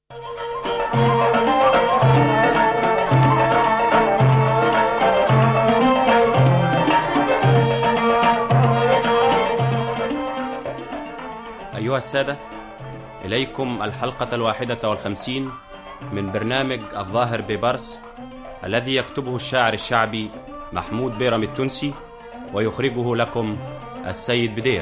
أيها السادة، إليكم الحلقة 51 من برنامج الظاهر ببرس، الذي يكتبه الشاعر الشعبي محمود بيرم التونسي، ويخرجه لكم السيد بدير.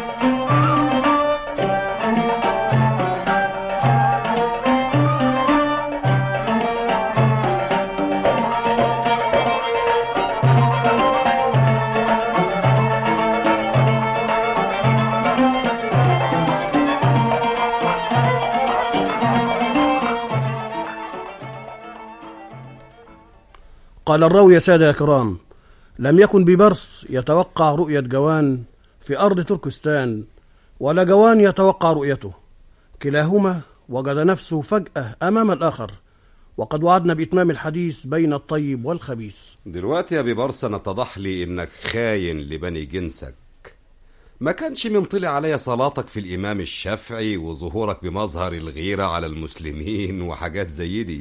قال الراوي: يا سادة يا كرام، لم يكن ببرص يتوقع رؤية جوان في أرض تركستان، ولا جوان يتوقع رؤيته. كلاهما وجد نفسه فجأة أمام الآخر، وقد وعدنا بإتمام الحديث بين الطيب والخبيث. دلوقتي يا ببرص أنا اتضح لي إنك خاين لبني جنسك. ما كانش من طلع عليا صلاتك في الإمام الشافعي وظهورك بمظهر الغيرة على المسلمين وحاجات زي دي.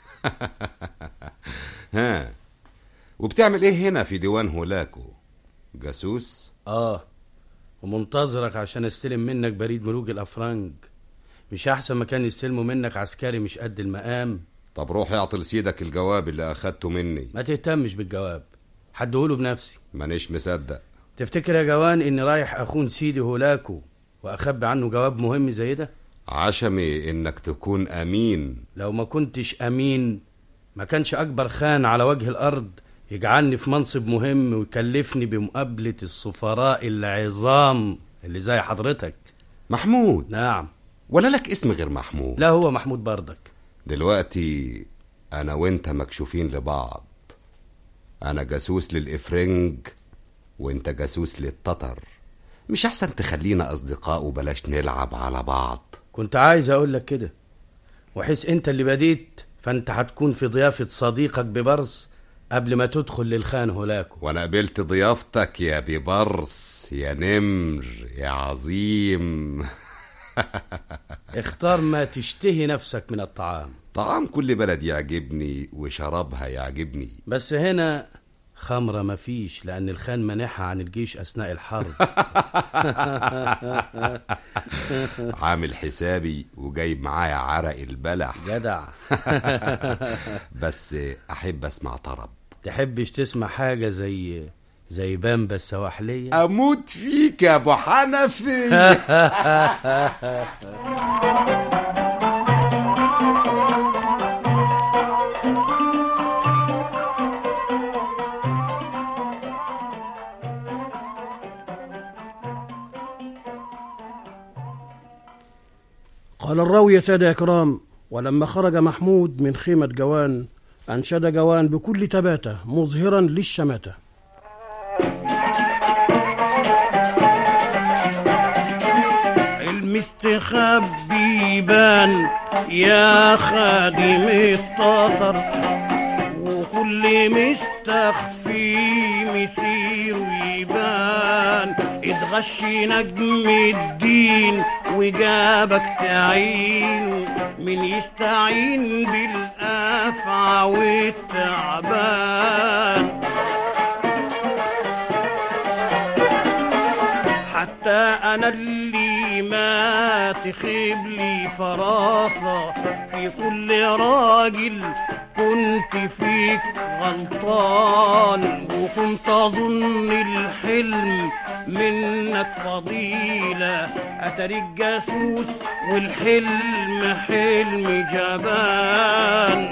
ها، وبتعمل ايه هنا في ديوان هولاكو؟ جاسوس؟ ومنتظرك عشان استلم منك بريد ملوك الافرنج. مش احسن ما كان يستلموا منك عسكري مش قد المقام؟ طب روح اعطي لسيدك الجواب اللي اخدته مني. ما تهتمش بالجواب، هديهوله بنفسي. مانيش مصدق. تفتكر يا جوان اني رايح اخون سيدي هولاكو واخبي عنه جواب مهم زي ده؟ عشمي انك تكون امين. لو ما كنتش امين ما كانش اكبر خان على وجه الارض يجعلني في منصب مهم ويكلفني بمقابلة السفراء العظام اللي زي حضرتك. محمود؟ نعم. ولا لك اسم غير محمود؟ لا، هو محمود بردك. دلوقتي انا وانت مكشوفين لبعض. انا جاسوس للإفرنج وانت جاسوس للتتر. مش احسن تخلينا اصدقاء وبلاش نلعب على بعض؟ كنت عايز اقول لك كده، وحيث انت اللي بديت فانت هتكون في ضيافة صديقك ببرص قبل ما تدخل للخان هولاكو. وانا قبلت ضيافتك يا ببرص يا نمر يا عظيم. اختار ما تشتهي نفسك من الطعام. طعام كل بلد يعجبني وشرابها يعجبني، بس هنا خمرة مفيش لأن الخان منحها عن الجيش أثناء الحرب. عامل حسابي وجايب معايا عرق البلح. جدع. بس أحب أسمع طرب. تحبش تسمع حاجة زي بامبا السواحلية؟ أموت فيك يا أبو حنفي. قال الراوي: يا سادة يا كرام، ولما خرج محمود من خيمة جوان أنشد جوان بكل تباتة مظهرا للشماتة: المستخبي بان يا خادم التتر، وكل مستخفي مسير يبان. اتغش نجم الدين وجابك تعين، من يستعين بالأفعى والتعبان. حتى أنا اللي ما تخيب لي فراسة في كل راجل كنت فيك غلطان، وكنت أظن الحلم منك فضيلة، أتريك جاسوس والحلم حلم جبان.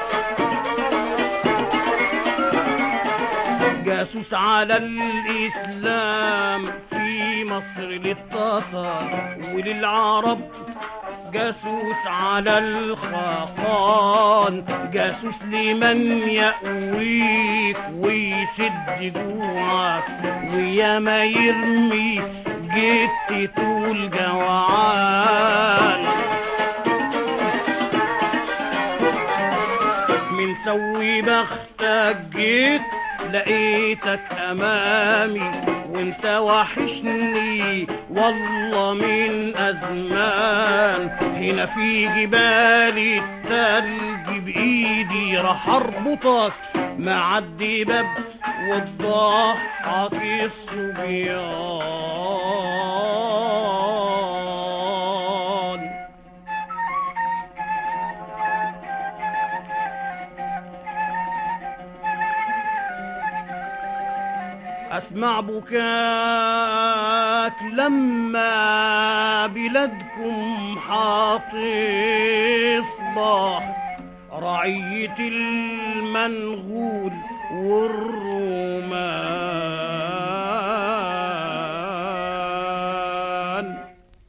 جاسوس على الإسلام في مصر للتتر وللعرب، جاسوس على الخاقان، جاسوس لمن يأويك ويسد جوعك، ويا ما يرمي جيت طول جوعان. من سوي بختك جيت لقيتك أمامي، وانت وحشني والله من أزمان. هنا في جبال التلج بإيدي راح أربطك مع الدباب وتضحك الصبيان. أسمع بكاك لما بلادكم حاتصبح رعية المنغول والرومان.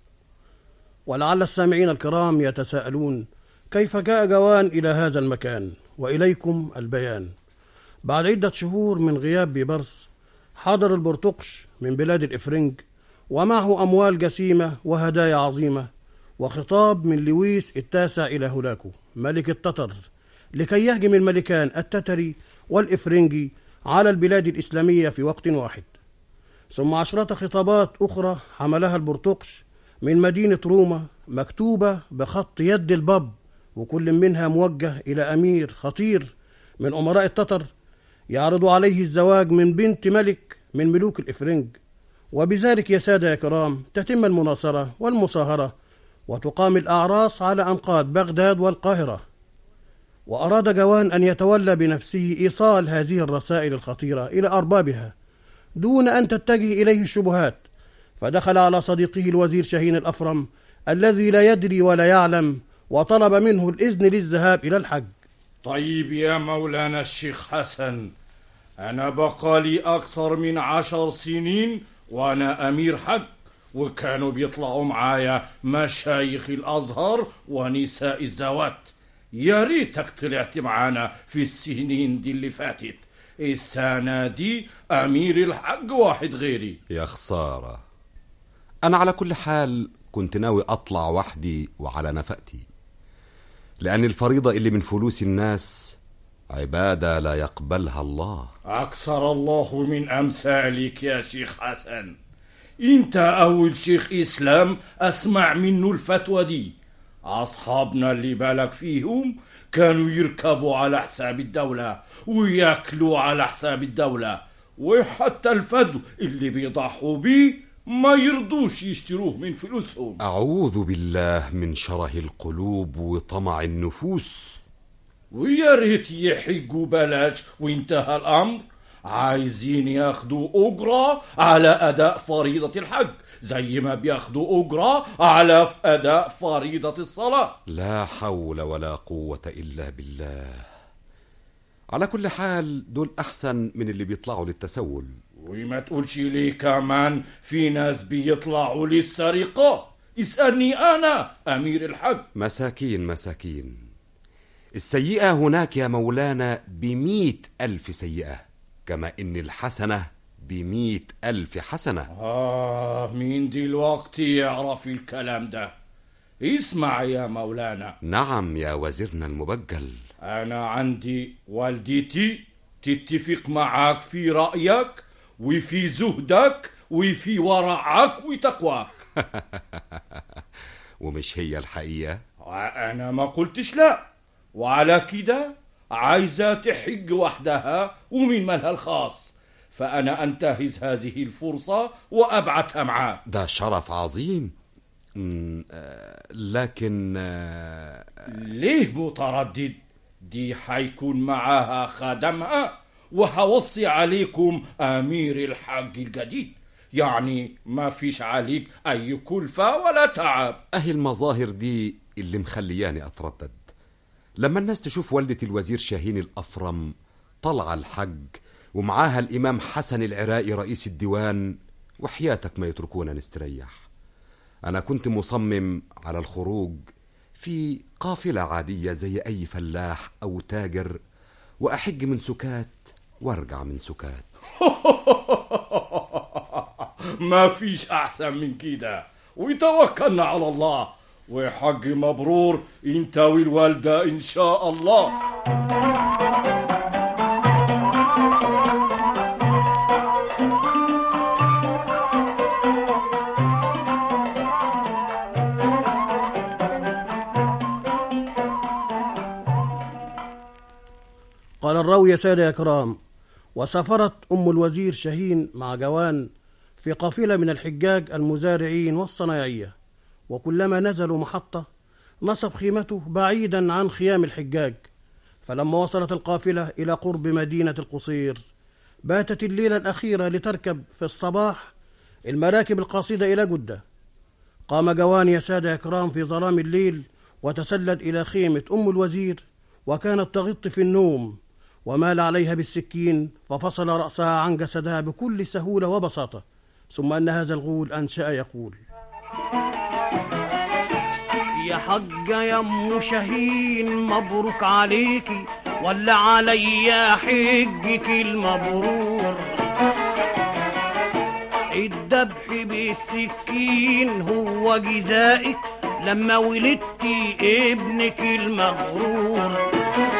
ولعل السامعين الكرام يتساءلون كيف جاء جوان إلى هذا المكان، وإليكم البيان. بعد عدة شهور من غياب بيبرس حضر البرتقش من بلاد الإفرنج ومعه أموال جسيمة وهدايا عظيمة وخطاب من لويس التاسع إلى هولاكو ملك التتر لكي يهجم الملكان التتري والإفرنجي على البلاد الإسلامية في وقت واحد. ثم عشرة خطابات أخرى حملها البرتقش من مدينة روما مكتوبة بخط يد الباب، وكل منها موجه إلى أمير خطير من أمراء التتر يعرض عليه الزواج من بنت ملك من ملوك الإفرنج. وبذلك يا سادة يا كرام تتم المناصرة والمصاهرة وتقام الأعراس على أنقاض بغداد والقاهرة. وأراد جوان أن يتولى بنفسه إيصال هذه الرسائل الخطيرة إلى أربابها دون أن تتجه إليه الشبهات، فدخل على صديقه الوزير شاهين الأفرم الذي لا يدري ولا يعلم وطلب منه الإذن للذهاب إلى الحج. طيب يا مولانا الشيخ حسن، أنا بقالي أكثر من 10 سنين وأنا أمير حج، وكانوا بيطلعوا معايا مشايخ الأزهر ونساء الزوات. يا ريتك طلعت معانا في السنين دي اللي فاتت. السنة دي أمير الحج واحد غيري. يا خسارة. أنا على كل حال كنت ناوي أطلع وحدي وعلى نفقتي، لأن الفريضة اللي من فلوس الناس عبادة لا يقبلها الله. أكثر الله من أمثالك يا شيخ حسن. انت أول شيخ إسلام أسمع منه الفتوى دي. أصحابنا اللي بالك فيهم كانوا يركبوا على حساب الدولة ويأكلوا على حساب الدولة، وحتى الفدو اللي بيضحوا بيه ما يرضوش يشتروه من فلوسهم. أعوذ بالله من شره القلوب وطمع النفوس. ويا ريت يحجوا بلاش وانتهى الأمر. عايزين ياخدوا أجرة على أداء فريضة الحج زي ما بياخدوا أجرة على أداء فريضة الصلاة. لا حول ولا قوة إلا بالله. على كل حال دول أحسن من اللي بيطلعوا للتسول. وما تقولش ليه كمان في ناس بيطلعوا للسرقة. اسألني أنا أمير الحج. مساكين مساكين. السيئة هناك يا مولانا 100,000 سيئة، كما إن الحسنة 100,000 حسنة. مين دلوقتي يعرف الكلام ده؟ اسمع يا مولانا. نعم يا وزيرنا المبجل. أنا عندي والدتي تتفق معاك في رأيك وفي زهدك وفي ورعك وتقواك. ومش هي الحقيقة؟ أنا ما قلتش لا، وعلى كده عايزة تحج وحدها ومن مالها الخاص، فأنا أنتهز هذه الفرصة وأبعتها معاك. ده شرف عظيم. لكن ليه متردد؟ دي حيكون معاها خادمها، وهوصي عليكم أمير الحج الجديد، يعني ما فيش عليك أي كلفة ولا تعب. أهي المظاهر دي اللي مخلياني أتردد. لما الناس تشوف والدة الوزير شاهين الأفرم طلع الحج ومعاها الإمام حسن العراقي رئيس الديوان، وحياتك ما يتركونا نستريح. أنا كنت مصمم على الخروج في قافلة عادية زي أي فلاح أو تاجر، وأحج من سكات وارجع من سكات. ما فيش أحسن من كده، وتوكلنا على الله، وحج مبرور انت والوالدة إن شاء الله. قال الراوي يا سادة يا كرام: وسافرت أم الوزير شاهين مع جوان في قافلة من الحجاج المزارعين والصنايعية، وكلما نزلوا محطة نصب خيمته بعيدا عن خيام الحجاج. فلما وصلت القافلة إلى قرب مدينة القصير باتت الليلة الأخيرة لتركب في الصباح المراكب القاصدة إلى جدة. قام جوان يا سادة يا كرام في ظلام الليل وتسلل إلى خيمة أم الوزير، وكانت تغط في النوم، ومال عليها بالسكين ففصل رأسها عن جسدها بكل سهولة وبساطة. ثم أن هذا الغول أنشأ يقول: يا حجة يا ام شاهين مبروك عليكي، ولا عليا حجك المبرور. الذبح بالسكين هو جزائك لما ولدتي ابنك المغرور.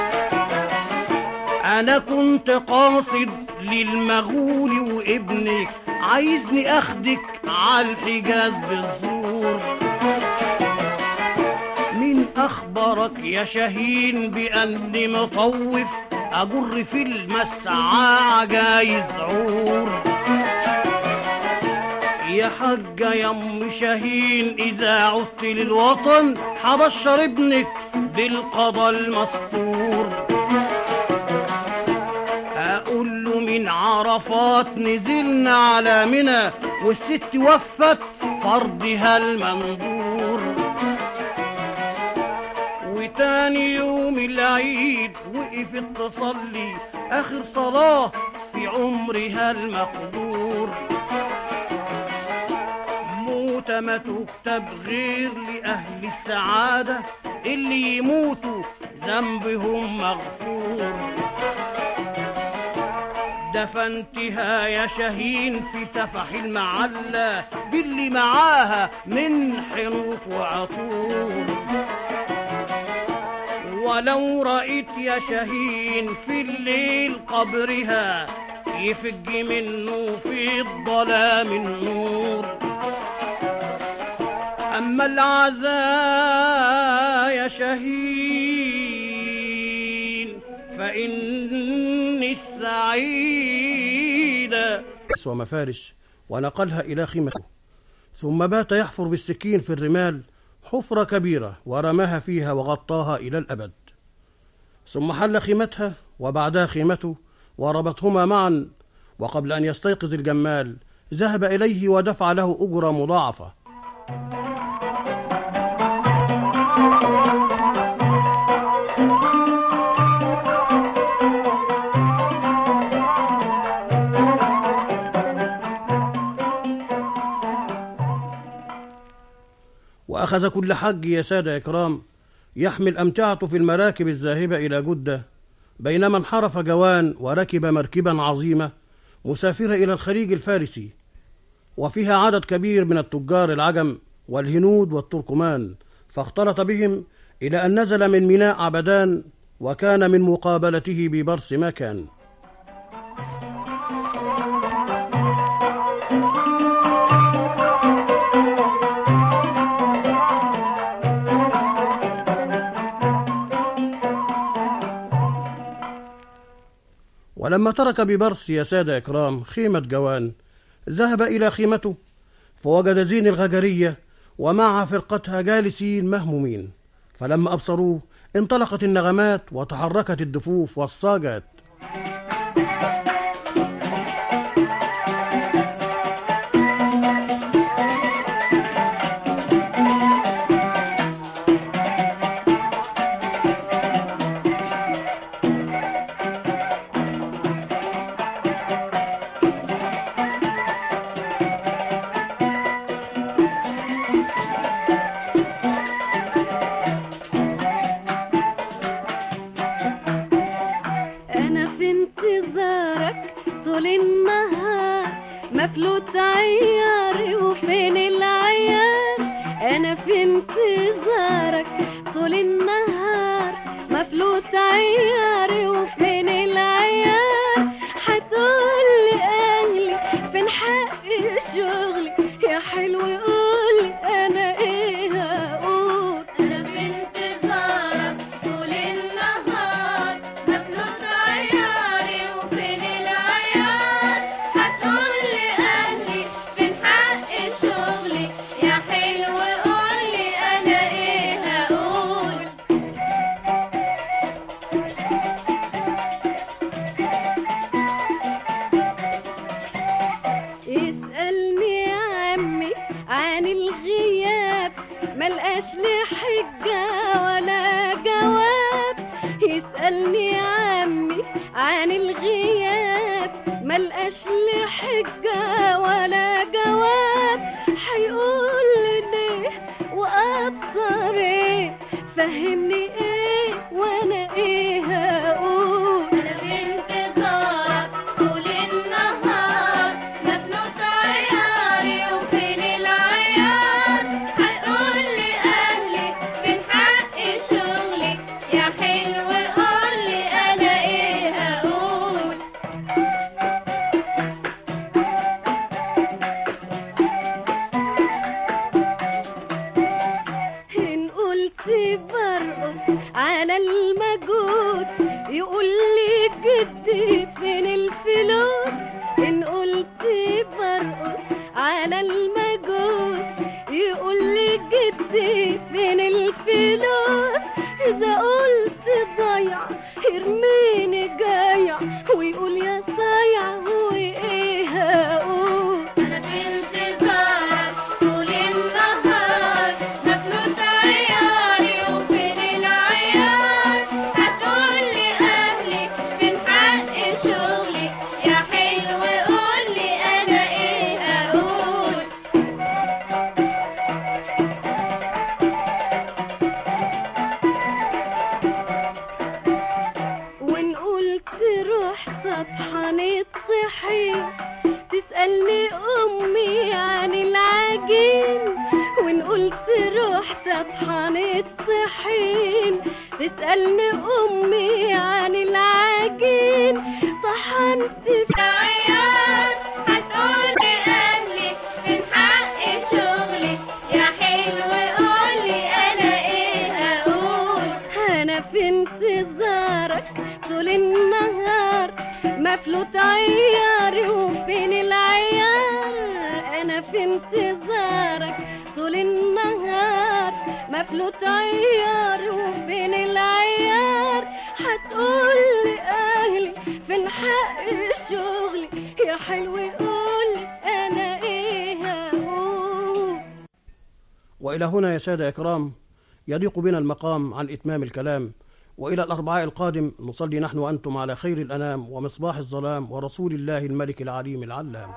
انا كنت قاصد للمغول وابنك عايزني اخدك عالحجاز بالزور. مين اخبرك يا شاهين باني مطوف اجر في المسعى عجايز عور؟ يا حجة يا ام شاهين اذا عدت للوطن حبشر ابنك بالقضاء المسطور. اقول له من عرفات نزلنا على منى والست وفت فرضها المنظور. وتاني يوم العيد وقفت تصلي اخر صلاة في عمرها المقدور. موتة ما تكتب غير لأهل السعادة اللي يموتوا ذنبهم مغفور. دفنتها يا شاهين في سفح المعلة باللي معاها من حنوط وعطور. ولو رأيت يا شاهين في الليل قبرها يفج منه في الظلام النور. أما العزاء يا شاهين فإني السعيدة ومفارش ونقلها إلى خيمته، ثم بات يحفر بالسكين في الرمال حفرة كبيرة ورماها فيها وغطاها إلى الأبد. ثم حل خيمتها وبعدها خيمته وربطهما معا، وقبل أن يستيقظ الجمال ذهب إليه ودفع له أجرة مضاعفة. وأخذ كل حج يا سادة إكرام يحمل أمتعته في المراكب الذاهبة إلى جدة، بينما انحرف جوان وركب مركبا عظيمة مسافرة إلى الخليج الفارسي، وفيها عدد كبير من التجار العجم والهنود والتركمان، فاختلط بهم إلى أن نزل من ميناء عبدان، وكان من مقابلته ببرس ما كان. ولما ترك ببرس يا سادة إكرام خيمة جوان ذهب إلى خيمته، فوجد زين الغجرية ومعها فرقتها جالسين مهمومين، فلما أبصروه انطلقت النغمات وتحركت الدفوف والصاجات. مفلوت عياري وفين العيار، انا في انتظارك طول النهار. مفلوت عياري وفين العيار، هتقولي اهلي فين حق شغلي يا حلو قولي انا ايه هقول. انا في انتظارك طول النهار، مفلوت عياري يسألني عمي عن الغياب ملقاش لي حجة ولا جواب، هيقول لي ليه وأبصر ايه، فهمني ايه وانا ايه هقول. انا في انتظارك طول النهار، مفلوت عياري وفين العيار، هيقول لي اهلي فين حق شغلي، يا حلو قول لي انا ايه هقول. ان قلت برقص على المجوس يقول لي جدي فين الفلوس، ان قلت برقص على المجوس يقول لي جدي فين الفلوس، اذا قلت ضيع يرميني جايع ويقول يا صايع وايه هقول. انا في انتظارك طول النهار، مفلوت عياري وفين العيار، هتقول لي اهلي فين حق شغلي، يا حلو قول لي انا ايه هقول. وان قلت رحت اطحن الطحين تسألني امي عن العجين، وان قلت رحت اطحن الطحين تسألني امي عن العجين، طحنت في عيار هتقول لي اهلي فين حق شغلي، يا حلو قول لي انا ايه هقول. انا في انتظارك طول النهار، مفلوت عياري وفين العيار، انا في انتظارك طول النهار، مفلوت عياري وفين العيار، هتقول لي اهلي فين حق شغلي، يا حلو قول انا ايه هقول. وإلى هنا يا سادة إكرام يضيق بنا المقام عن إتمام الكلام، وإلى الأربعاء القادم نصلي نحن وأنتم على خير الأنام ومصباح الظلام ورسول الله الملك العليم العلام.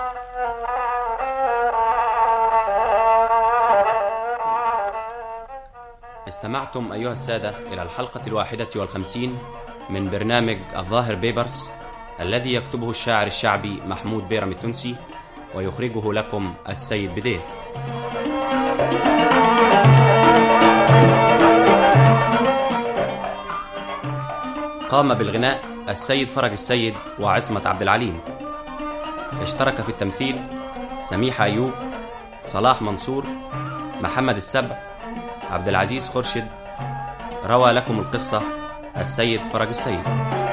استمعتم أيها السادة إلى الحلقة 51 من برنامج الظاهر بيبرس، الذي يكتبه الشاعر الشعبي محمود بيرم التونسي ويخرجه لكم السيد بدير. قام بالغناء السيد فرج السيد وعصمت عبد العليم. اشترك في التمثيل سميحة أيوب، صلاح منصور، محمد السبع، عبد العزيز خرشد. روى لكم القصة السيد فرج السيد.